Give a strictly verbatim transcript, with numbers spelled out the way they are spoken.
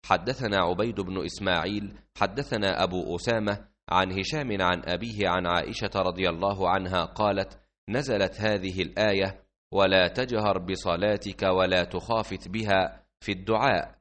حدثنا عبيد بن إسماعيل حدثنا أبو أسامة عن هشام عن أبيه عن عائشة رضي الله عنها قالت: نزلت هذه الآية: ولا تجهر بصلاتك ولا تخافت بها في الدعاء،